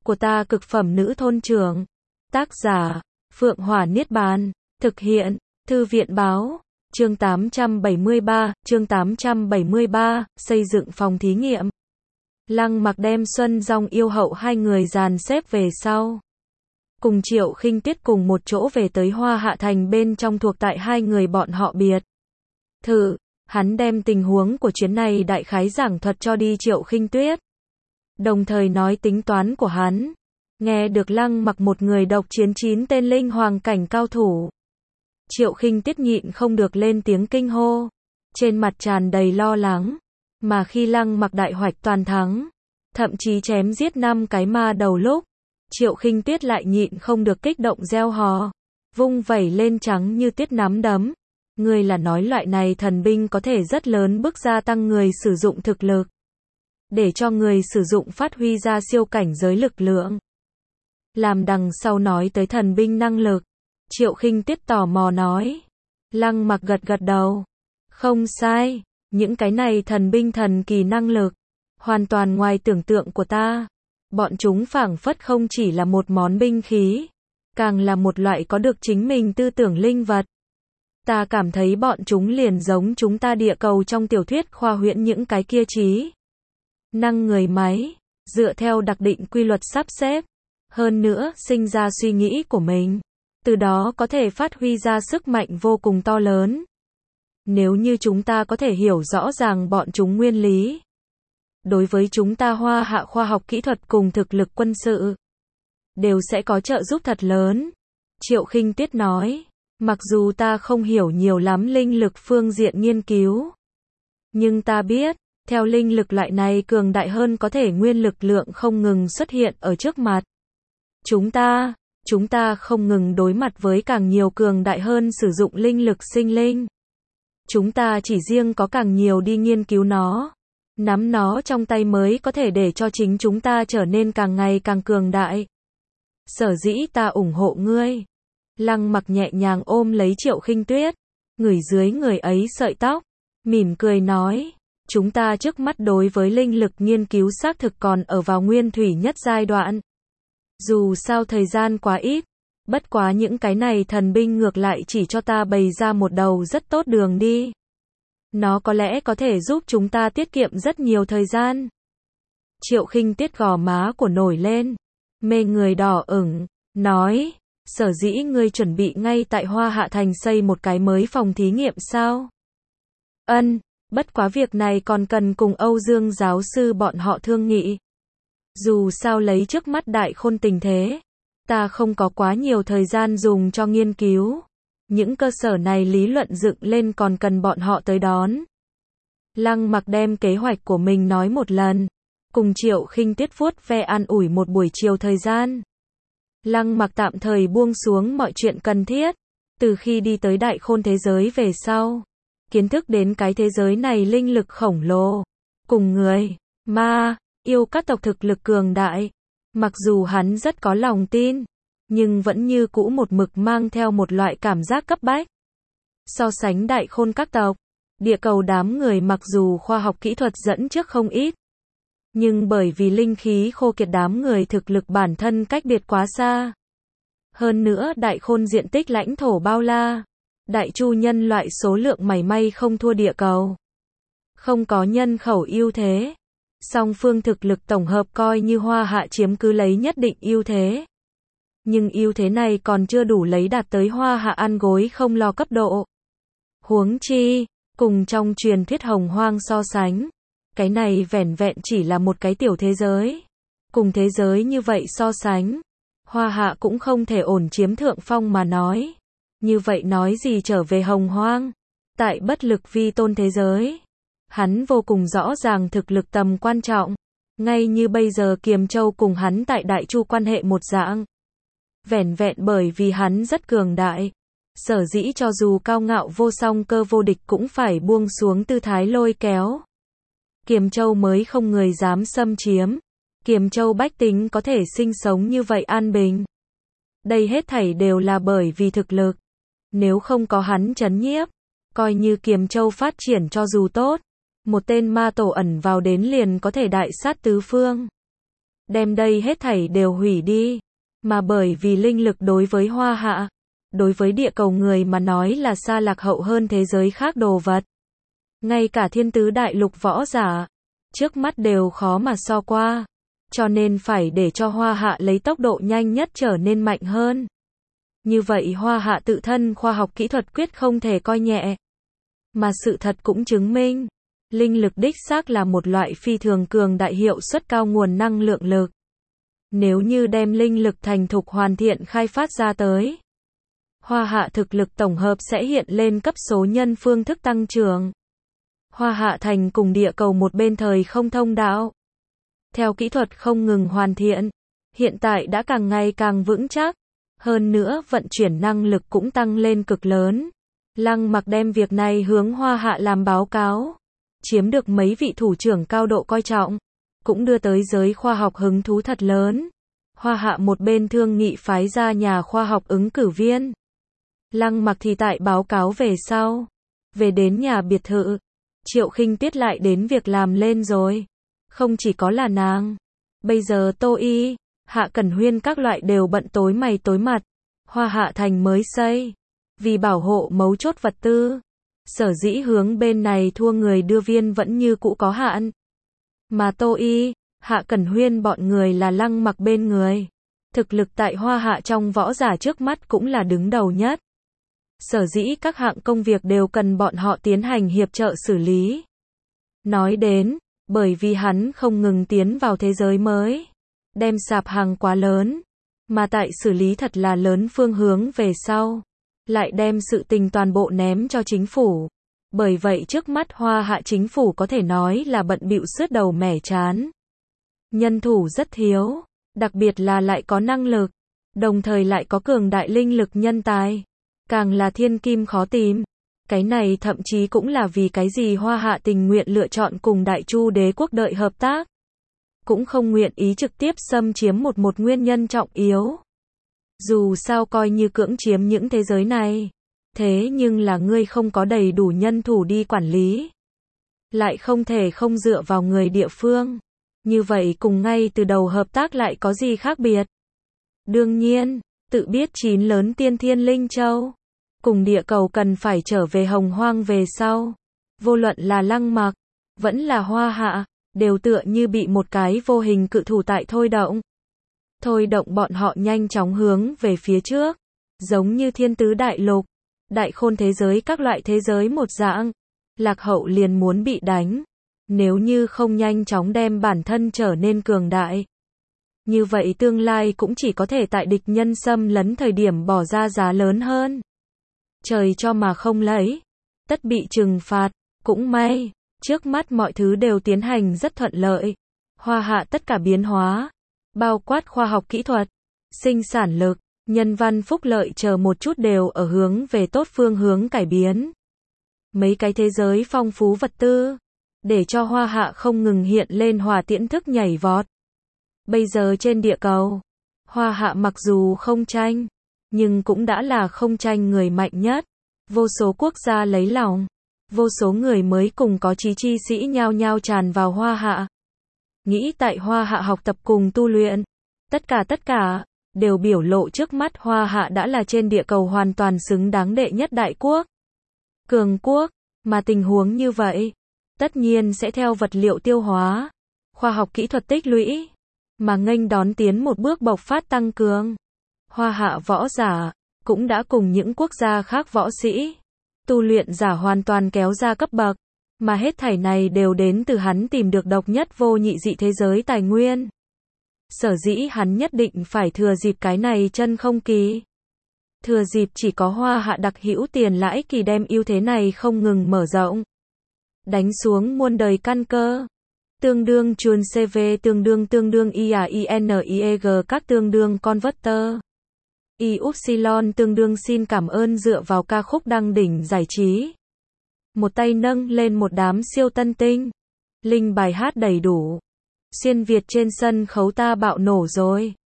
của ta cực phẩm nữ thôn trưởng. Tác giả, Phượng Hỏa Niết Bàn. Thực hiện, Thư viện Báo. Chương 873, xây dựng phòng thí nghiệm. Lăng Mặc đem Xuân Dòng Yêu Hậu hai người dàn xếp về sau. Cùng Triệu Khinh Tuyết cùng một chỗ về tới Hoa Hạ Thành bên trong thuộc tại hai người bọn họ biệt thự. Hắn đem tình huống của chuyến này đại khái giảng thuật cho đi Triệu Khinh Tuyết. Đồng thời nói tính toán của hắn. Nghe được Lăng Mặc một người độc chiến 9 tên linh hoàng cảnh cao thủ. Triệu Khinh Tuyết nhịn không được lên tiếng kinh hô. Trên mặt tràn đầy lo lắng. Mà khi Lăng Mặc đại hoạch toàn thắng, thậm chí chém giết 5 cái ma đầu lúc, Triệu Khinh Tuyết lại nhịn không được kích động reo hò, vung vẩy lên trắng như tuyết nắm đấm. Người là nói loại này thần binh có thể rất lớn bước gia tăng người sử dụng thực lực, để cho người sử dụng phát huy ra siêu cảnh giới lực lượng. Làm đằng sau nói tới thần binh năng lực, Triệu Khinh Tuyết tò mò nói. Lăng Mặc gật gật đầu. Không sai, những cái này thần binh thần kỳ năng lực, hoàn toàn ngoài tưởng tượng của ta. Bọn chúng phảng phất không chỉ là một món binh khí, càng là một loại có được chính mình tư tưởng linh vật. Ta cảm thấy bọn chúng liền giống chúng ta địa cầu trong tiểu thuyết khoa huyễn những cái kia trí năng người máy, dựa theo đặc định quy luật sắp xếp, hơn nữa sinh ra suy nghĩ của mình, từ đó có thể phát huy ra sức mạnh vô cùng to lớn. Nếu như chúng ta có thể hiểu rõ ràng bọn chúng nguyên lý, đối với chúng ta Hoa Hạ khoa học kỹ thuật cùng thực lực quân sự, đều sẽ có trợ giúp thật lớn. Triệu Khinh Tuyết nói, mặc dù ta không hiểu nhiều lắm linh lực phương diện nghiên cứu, nhưng ta biết, theo linh lực loại này cường đại hơn có thể nguyên lực lượng không ngừng xuất hiện ở trước mặt. Chúng ta không ngừng đối mặt với càng nhiều cường đại hơn sử dụng linh lực sinh linh. Chúng ta chỉ riêng có càng nhiều đi nghiên cứu nó, nắm nó trong tay mới có thể để cho chính chúng ta trở nên càng ngày càng cường đại. Sở dĩ ta ủng hộ ngươi. Lăng Mặc nhẹ nhàng ôm lấy Triệu Khinh Tuyết, ngửi dưới người ấy sợi tóc, mỉm cười nói, chúng ta trước mắt đối với linh lực nghiên cứu xác thực còn ở vào nguyên thủy nhất giai đoạn. Dù sao thời gian quá ít, bất quá những cái này thần binh ngược lại chỉ cho ta bày ra một đầu rất tốt đường đi. Nó có lẽ có thể giúp chúng ta tiết kiệm rất nhiều thời gian. Triệu Khinh Tuyết gò má của nổi lên, mê người đỏ ửng, nói, sở dĩ ngươi chuẩn bị ngay tại Hoa Hạ Thành xây một cái mới phòng thí nghiệm sao? Ân, bất quá việc này còn cần cùng Âu Dương giáo sư bọn họ thương nghị. Dù sao lấy trước mắt đại khôn tình thế, ta không có quá nhiều thời gian dùng cho nghiên cứu. Những cơ sở này lý luận dựng lên còn cần bọn họ tới đón. Lăng Mặc đem kế hoạch của mình nói một lần, cùng Triệu Khinh Tuyết vuốt ve an ủi một buổi chiều thời gian. Lăng Mặc tạm thời buông xuống mọi chuyện cần thiết. Từ khi đi tới đại khôn thế giới về sau, kiến thức đến cái thế giới này linh lực khổng lồ, cùng người, ma, yêu các tộc thực lực cường đại. Mặc dù hắn rất có lòng tin, nhưng vẫn như cũ một mực mang theo một loại cảm giác cấp bách. So sánh đại khôn các tộc, địa cầu đám người mặc dù khoa học kỹ thuật dẫn trước không ít, nhưng bởi vì linh khí khô kiệt đám người thực lực bản thân cách biệt quá xa. Hơn nữa đại khôn diện tích lãnh thổ bao la, đại chu nhân loại số lượng mảy may không thua địa cầu. Không có nhân khẩu ưu thế, song phương thực lực tổng hợp coi như Hoa Hạ chiếm cứ lấy nhất định ưu thế. Nhưng ưu thế này còn chưa đủ lấy đạt tới Hoa Hạ ăn gối không lo cấp độ. Huống chi, cùng trong truyền thuyết hồng hoang so sánh, cái này vẻn vẹn chỉ là một cái tiểu thế giới. Cùng thế giới như vậy so sánh, Hoa Hạ cũng không thể ổn chiếm thượng phong mà nói. Như vậy nói gì trở về hồng hoang, tại bất lực vi tôn thế giới. Hắn vô cùng rõ ràng thực lực tầm quan trọng, ngay như bây giờ Kiềm Châu cùng hắn tại Đại Chu quan hệ một dạng. Vẻn vẹn bởi vì hắn rất cường đại, sở dĩ cho dù cao ngạo vô song cơ vô địch cũng phải buông xuống tư thái lôi kéo. Kiềm Châu mới không người dám xâm chiếm, Kiềm Châu bách tính có thể sinh sống như vậy an bình. Đây hết thảy đều là bởi vì thực lực. Nếu không có hắn trấn nhiếp, coi như Kiềm Châu phát triển cho dù tốt, một tên ma tổ ẩn vào đến liền có thể đại sát tứ phương. đem đây hết thảy đều hủy đi. Mà bởi vì linh lực đối với Hoa Hạ, đối với địa cầu người mà nói là xa lạc hậu hơn thế giới khác đồ vật. Ngay cả thiên tứ đại lục võ giả, trước mắt đều khó mà so qua. Cho nên phải để cho Hoa Hạ lấy tốc độ nhanh nhất trở nên mạnh hơn. Như vậy Hoa Hạ tự thân khoa học kỹ thuật quyết không thể coi nhẹ. Mà sự thật cũng chứng minh, linh lực đích xác là một loại phi thường cường đại hiệu suất cao nguồn năng lượng lực. Nếu như đem linh lực thành thục hoàn thiện khai phát ra tới, Hoa Hạ thực lực tổng hợp sẽ hiện lên cấp số nhân phương thức tăng trưởng. Hoa Hạ thành cùng địa cầu một bên thời không thông đạo. Theo kỹ thuật không ngừng hoàn thiện, hiện tại đã càng ngày càng vững chắc. Hơn nữa vận chuyển năng lực cũng tăng lên cực lớn. Lăng Mặc đem việc này hướng Hoa Hạ làm báo cáo. Chiếm được mấy vị thủ trưởng cao độ coi trọng. Cũng đưa tới giới khoa học hứng thú thật lớn. Hoa Hạ một bên thương nghị phái ra nhà khoa học ứng cử viên. Lăng Mặc thì tại báo cáo về sau. Về đến nhà biệt thự. Triệu Khinh Tuyết lại đến việc làm lên rồi. Không chỉ có là nàng. Bây giờ Tô Y, Hạ Cẩn Huyên các loại đều bận tối mày tối mặt. Hoa Hạ thành mới xây. Vì bảo hộ mấu chốt vật tư. Sở dĩ hướng bên này thua người đưa viên vẫn như cũ có hạn. Mà Tô Y, Hạ Cẩn Huyên bọn người là Lăng Mặc bên người. Thực lực tại Hoa Hạ trong võ giả trước mắt cũng là đứng đầu nhất. Sở dĩ các hạng công việc đều cần bọn họ tiến hành hiệp trợ xử lý. Nói đến, bởi vì hắn không ngừng tiến vào thế giới mới. Đem sạp hàng quá lớn. Mà tại xử lý thật là lớn phương hướng về sau. Lại đem sự tình toàn bộ ném cho chính phủ. Bởi vậy trước mắt Hoa Hạ chính phủ có thể nói là bận bịu sứt đầu mẻ trán. Nhân thủ rất thiếu. Đặc biệt là lại có năng lực. Đồng thời lại có cường đại linh lực nhân tài. Càng là thiên kim khó tìm. Cái này thậm chí cũng là vì cái gì Hoa Hạ tình nguyện lựa chọn cùng Đại Chu đế quốc đợi hợp tác. Cũng không nguyện ý trực tiếp xâm chiếm một nguyên nhân trọng yếu. Dù sao coi như cưỡng chiếm những thế giới này. Thế nhưng là ngươi không có đầy đủ nhân thủ đi quản lý. Lại không thể không dựa vào người địa phương. Như vậy cùng ngay từ đầu hợp tác lại có gì khác biệt. Đương nhiên, tự biết 9 lớn tiên thiên linh châu. Cùng địa cầu cần phải trở về hồng hoang về sau. Vô luận là Lăng Mặc, vẫn là Hoa Hạ, đều tựa như bị một cái vô hình cự thủ tại thôi động. Thôi động bọn họ nhanh chóng hướng về phía trước. Giống như thiên tứ đại lục, đại khôn thế giới các loại thế giới một dạng. Lạc hậu liền muốn bị đánh. Nếu như không nhanh chóng đem bản thân trở nên cường đại. Như vậy tương lai cũng chỉ có thể tại địch nhân xâm lấn thời điểm bỏ ra giá lớn hơn. Trời cho mà không lấy. Tất bị trừng phạt. Cũng may, trước mắt mọi thứ đều tiến hành rất thuận lợi. Hoa Hạ tất cả biến hóa. Bao quát khoa học kỹ thuật, sinh sản lực, nhân văn phúc lợi chờ một chút đều ở hướng về tốt phương hướng cải biến. Mấy cái thế giới phong phú vật tư. Để cho Hoa Hạ không ngừng hiện lên hỏa tiễn thức nhảy vọt. Bây giờ trên địa cầu, Hoa Hạ mặc dù không tranh, nhưng cũng đã là không tranh người mạnh nhất. Vô số quốc gia lấy lòng. Vô số người mới cùng có chí chi sĩ nhao nhao tràn vào Hoa Hạ. Nghĩ tại Hoa Hạ học tập cùng tu luyện. Tất cả, đều biểu lộ trước mắt Hoa Hạ đã là trên địa cầu hoàn toàn xứng đáng đệ nhất đại quốc. Cường quốc, mà tình huống như vậy, tất nhiên sẽ theo vật liệu tiêu hóa, khoa học kỹ thuật tích lũy, mà nghênh đón tiến một bước bộc phát tăng cường. Hoa Hạ võ giả, cũng đã cùng những quốc gia khác võ sĩ, tu luyện giả hoàn toàn kéo ra cấp bậc, mà hết thảy này đều đến từ hắn tìm được độc nhất vô nhị dị thế giới tài nguyên. Sở dĩ hắn nhất định phải thừa dịp cái này chân không kỳ. Thừa dịp chỉ có Hoa Hạ đặc hữu tiền lãi kỳ đem ưu thế này không ngừng mở rộng. Đánh xuống muôn đời căn cơ. Tương đương chuồn CV tương đương IAINIEG các tương đương converter. Y-Upsilon tương đương xin cảm ơn dựa vào ca khúc đăng đỉnh giải trí. Một tay nâng lên một đám siêu tân tinh. Linh bài hát đầy đủ. Xuyên Việt trên sân khấu ta bạo nổ rồi.